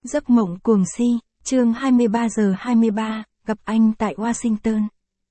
Giấc mộng cuồng si, chương 23:23, gặp anh tại Washington.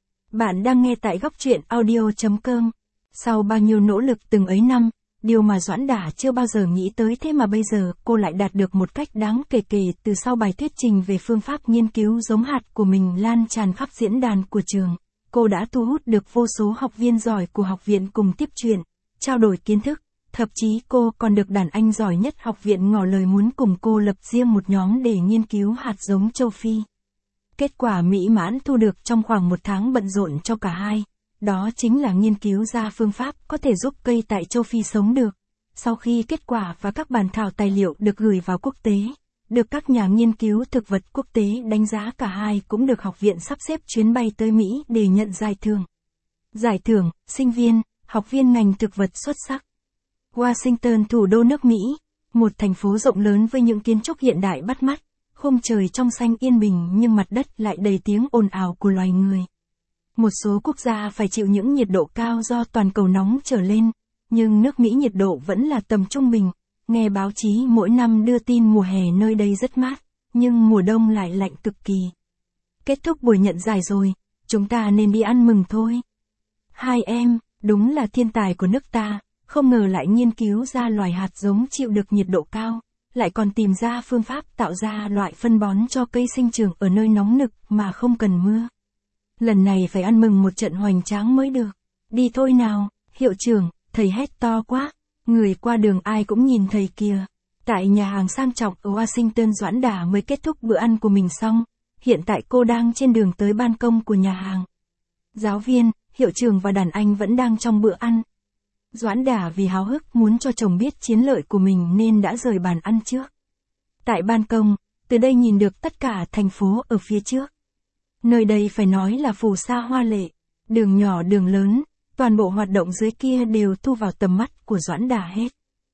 Bạn đang nghe tại góc truyện audio.com. Sau bao nhiêu nỗ lực từng ấy năm, điều mà Doãn Đả chưa bao giờ nghĩ tới thế mà bây giờ cô lại đạt được một cách đáng kể từ sau bài thuyết trình về phương pháp nghiên cứu giống hạt của mình lan tràn khắp diễn đàn của trường. Cô đã thu hút được vô số học viên giỏi của học viện cùng tiếp chuyện, trao đổi kiến thức. Thậm chí cô còn được đàn anh giỏi nhất học viện ngỏ lời muốn cùng cô lập riêng một nhóm để nghiên cứu hạt giống châu Phi. Kết quả mỹ mãn thu được trong khoảng một tháng bận rộn cho cả hai, đó chính là nghiên cứu ra phương pháp có thể giúp cây tại châu Phi sống được. Sau khi kết quả và các bản thảo tài liệu được gửi vào quốc tế, được các nhà nghiên cứu thực vật quốc tế đánh giá, cả hai cũng được học viện sắp xếp chuyến bay tới Mỹ để nhận giải thưởng. Giải thưởng, sinh viên, học viên ngành thực vật xuất sắc. Washington, thủ đô nước Mỹ, một thành phố rộng lớn với những kiến trúc hiện đại bắt mắt, khung trời trong xanh yên bình nhưng mặt đất lại đầy tiếng ồn ào của loài người. Một số quốc gia phải chịu những nhiệt độ cao do toàn cầu nóng trở lên, nhưng nước Mỹ nhiệt độ vẫn là tầm trung bình. Nghe báo chí mỗi năm đưa tin mùa hè nơi đây rất mát, nhưng mùa đông lại lạnh cực kỳ. Kết thúc buổi nhận giải rồi, chúng ta nên đi ăn mừng thôi. Hai em, đúng là thiên tài của nước ta. Không ngờ lại nghiên cứu ra loài hạt giống chịu được nhiệt độ cao, lại còn tìm ra phương pháp tạo ra loại phân bón cho cây sinh trưởng ở nơi nóng nực mà không cần mưa. Lần này phải ăn mừng một trận hoành tráng mới được. Đi thôi nào, hiệu trưởng, thầy hét to quá. Người qua đường ai cũng nhìn thầy kìa. Tại nhà hàng sang trọng ở Washington, Doãn Đả mới kết thúc bữa ăn của mình xong. Hiện tại cô đang trên đường tới ban công của nhà hàng. Giáo viên, hiệu trưởng và đàn anh vẫn đang trong bữa ăn. Doãn Đả vì háo hức muốn cho chồng biết chiến lợi của mình nên đã rời bàn ăn trước. Tại ban công, từ đây nhìn được tất cả thành phố ở phía trước. Nơi đây phải nói là phù sa hoa lệ, đường nhỏ đường lớn, toàn bộ hoạt động dưới kia đều thu vào tầm mắt của Doãn Đả hết.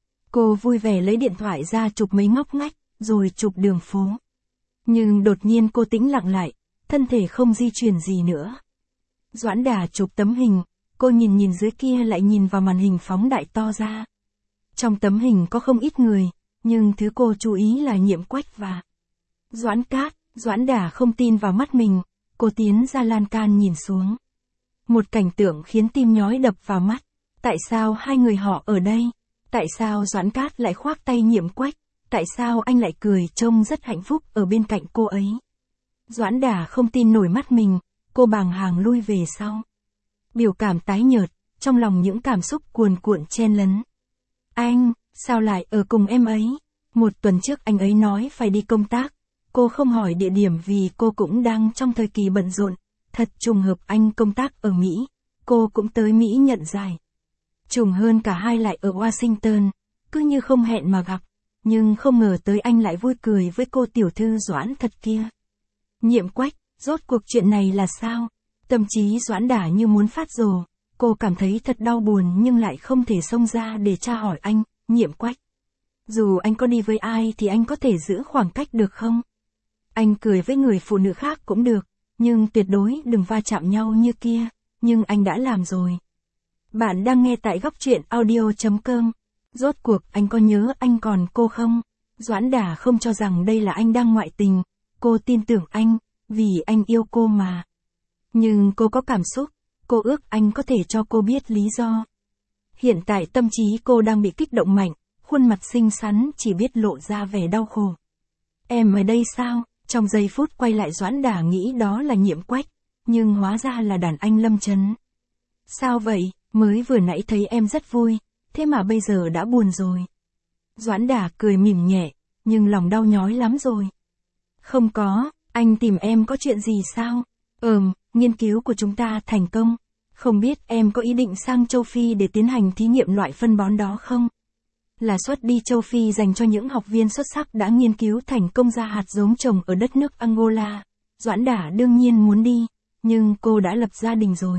Cô vui vẻ lấy điện thoại ra chụp mấy ngóc ngách, rồi chụp đường phố. Nhưng đột nhiên cô tĩnh lặng lại, thân thể không di chuyển gì nữa. Doãn Đả chụp tấm hình. Cô nhìn dưới kia lại nhìn vào màn hình phóng đại to ra. Trong tấm hình có không ít người, nhưng thứ cô chú ý là Nhiệm Quách và Doãn Cát. Doãn Đả không tin vào mắt mình, cô tiến ra lan can nhìn xuống. Một cảnh tượng khiến tim nhói đập vào mắt. Tại sao hai người họ ở đây? Tại sao Doãn Cát lại khoác tay Nhiệm Quách? Tại sao anh lại cười trông rất hạnh phúc ở bên cạnh cô ấy? Doãn Đả không tin nổi mắt mình, cô bàng hoàng lui về sau. Biểu cảm tái nhợt, trong lòng những cảm xúc cuồn cuộn chen lấn. Anh, sao lại ở cùng em ấy? Một tuần trước anh ấy nói phải đi công tác. Cô không hỏi địa điểm vì cô cũng đang trong thời kỳ bận rộn. Thật trùng hợp anh công tác ở Mỹ. Cô cũng tới Mỹ nhận giải. Trùng hơn cả hai lại ở Washington, cứ như không hẹn mà gặp. Nhưng không ngờ tới anh lại vui cười với cô tiểu thư Doãn thật kia. Nhiệm Quách, rốt cuộc chuyện này là sao? Tâm trí Doãn Đả như muốn phát rồ, cô cảm thấy thật đau buồn nhưng lại không thể xông ra để tra hỏi anh, Nhiệm Quách. Dù anh có đi với ai thì anh có thể giữ khoảng cách được không? Anh cười với người phụ nữ khác cũng được, nhưng tuyệt đối đừng va chạm nhau như kia, nhưng anh đã làm rồi. Bạn đang nghe tại góc truyện audio.com. Rốt cuộc anh có nhớ anh còn cô không? Doãn Đả không cho rằng đây là anh đang ngoại tình, cô tin tưởng anh, vì anh yêu cô mà. Nhưng cô có cảm xúc, cô ước anh có thể cho cô biết lý do. Hiện tại tâm trí cô đang bị kích động mạnh, khuôn mặt xinh xắn chỉ biết lộ ra vẻ đau khổ. Em ở đây sao? Trong giây phút quay lại Doãn Đả nghĩ đó là Nhiệm Quách, nhưng hóa ra là đàn anh Lâm Chấn. Sao vậy, mới vừa nãy thấy em rất vui, thế mà bây giờ đã buồn rồi. Doãn Đả cười mỉm nhẹ, nhưng lòng đau nhói lắm rồi. Không có, anh tìm em có chuyện gì sao? Nghiên cứu của chúng ta thành công. Không biết em có ý định sang châu Phi để tiến hành thí nghiệm loại phân bón đó không? Là suất đi châu Phi dành cho những học viên xuất sắc đã nghiên cứu thành công ra hạt giống trồng ở đất nước Angola. Doãn Đả đương nhiên muốn đi, nhưng cô đã lập gia đình rồi.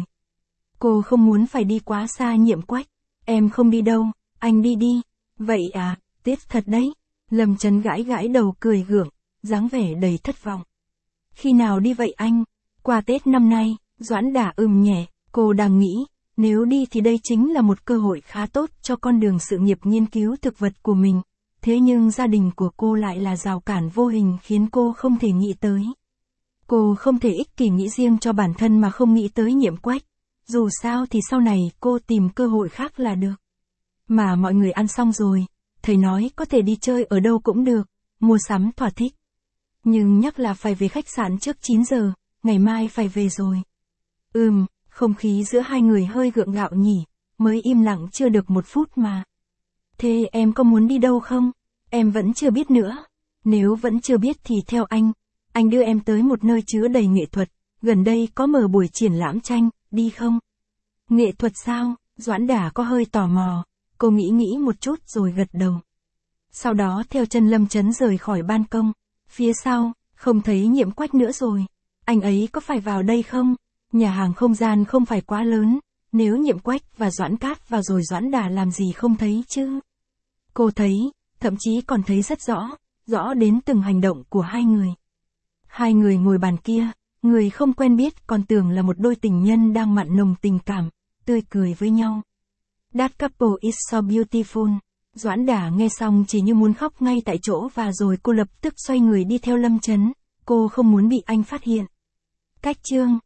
Cô không muốn phải đi quá xa. Nhiệm Quách. Em không đi đâu, anh đi đi. Vậy à, tiếc thật đấy. Lâm Chấn gãi đầu cười gượng, dáng vẻ đầy thất vọng. Khi nào đi vậy anh? Qua Tết năm nay. Doãn Đả nhẹ, cô đang nghĩ, nếu đi thì đây chính là một cơ hội khá tốt cho con đường sự nghiệp nghiên cứu thực vật của mình. Thế nhưng gia đình của cô lại là rào cản vô hình khiến cô không thể nghĩ tới. Cô không thể ích kỷ nghĩ riêng cho bản thân mà không nghĩ tới Nhiệm Quách. Dù sao thì sau này cô tìm cơ hội khác là được. Mà mọi người ăn xong rồi, thầy nói có thể đi chơi ở đâu cũng được, mua sắm thỏa thích. Nhưng nhắc là phải về khách sạn trước 9 giờ, ngày mai phải về rồi. Không khí giữa hai người hơi gượng gạo nhỉ, mới im lặng chưa được 1 phút mà. Thế em có muốn đi đâu không? Em vẫn chưa biết nữa. Nếu vẫn chưa biết thì theo anh đưa em tới một nơi chứa đầy nghệ thuật, gần đây có mở buổi triển lãm tranh, đi không? Nghệ thuật sao? Doãn Đả có hơi tò mò, cô nghĩ một chút rồi gật đầu. Sau đó theo chân Lâm Chấn rời khỏi ban công, phía sau, không thấy Nhiệm Quách nữa rồi. Anh ấy có phải vào đây không? Nhà hàng không gian không phải quá lớn, nếu Nhiệm Quách và Doãn Cát vào rồi Doãn Đả làm gì không thấy chứ? Cô thấy, thậm chí còn thấy rất rõ đến từng hành động của hai người. Hai người ngồi bàn kia, người không quen biết còn tưởng là một đôi tình nhân đang mặn nồng tình cảm, tươi cười với nhau. That couple is so beautiful. Doãn Đả nghe xong chỉ như muốn khóc ngay tại chỗ và rồi cô lập tức xoay người đi theo Lâm Chấn, cô không muốn bị anh phát hiện. Cách chương